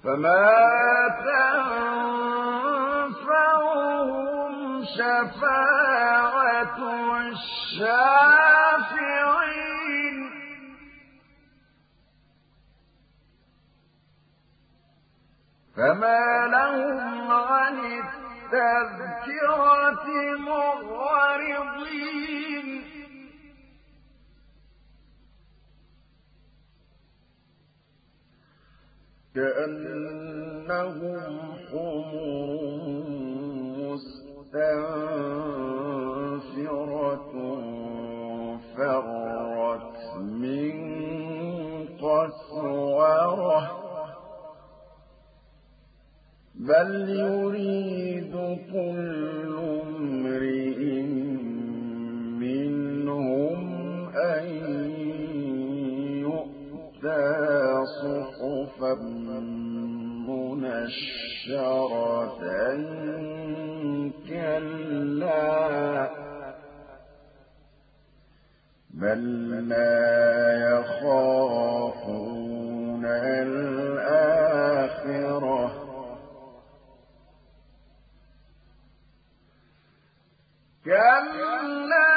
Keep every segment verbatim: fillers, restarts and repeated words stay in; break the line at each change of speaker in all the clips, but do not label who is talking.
فما تنفعهم شفاعة الشافعين فما لهم عن التذكرة معرضين كأنهم حمر مستنفرة فرت من قسورة بل يريد كل امرئ منهم أن يؤتى صحفا منشرة كلا بل لا يخافون الآخرة كلا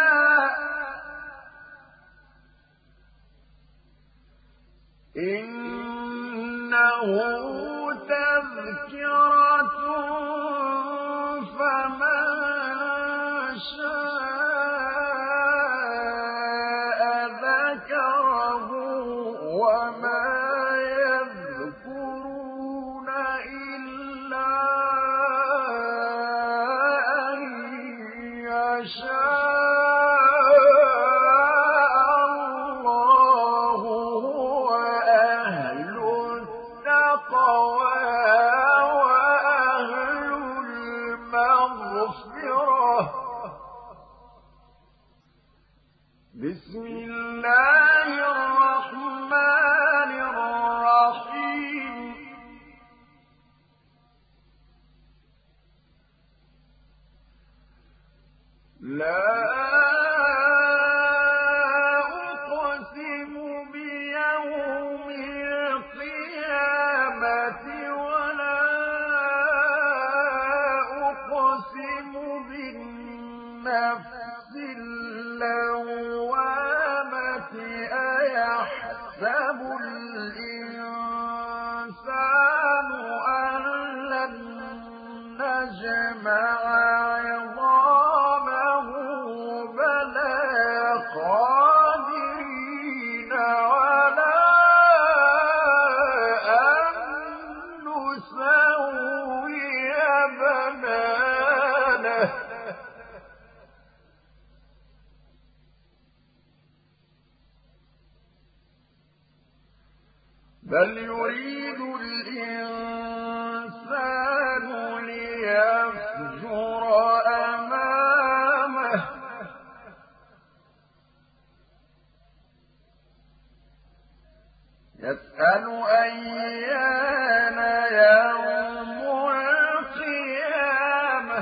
إنه تذكرة فمن شاء ذكره وما يذكرون إلا أن يشاء بسم الله الرحمن الرحيم لا أقسم بيوم القيامة ولا أقسم بالنفس اللوامة أيحسب الإنسان أن لن نجمع عظامه بلى قادرين على أن نسوي بنانه بل يريد الإنسان ليفجر أمامه يسأل أيان يوم القيامة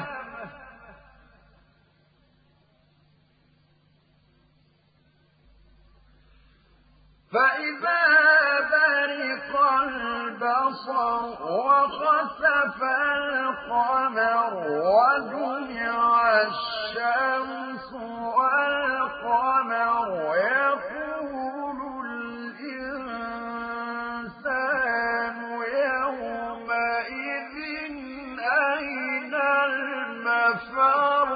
فإذا برق البصر وخسف القمر وجمع الشمس والقمر يقول الإنسان يومئذ أين المفر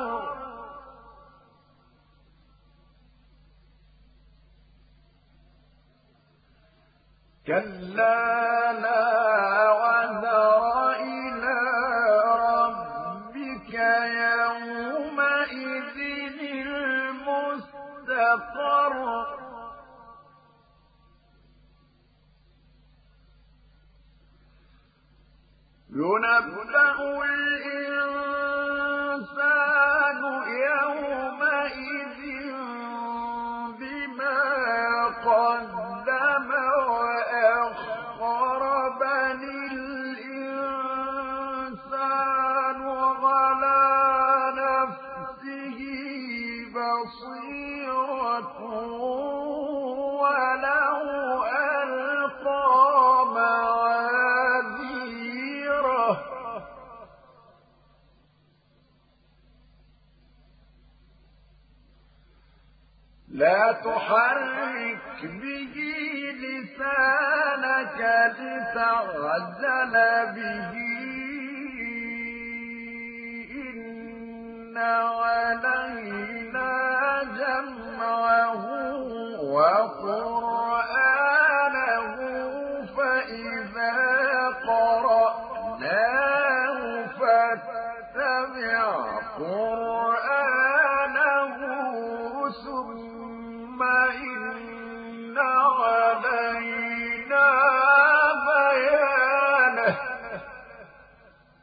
كلا لا وزر إلى ربك يومئذ المستقر ينبأ الإنسان يومئذ بما قدم وأخر بل الإنسان على نفسه بصيرة ولو ألقى معاذيره تحرك به لسانك لتعجل به إن علينا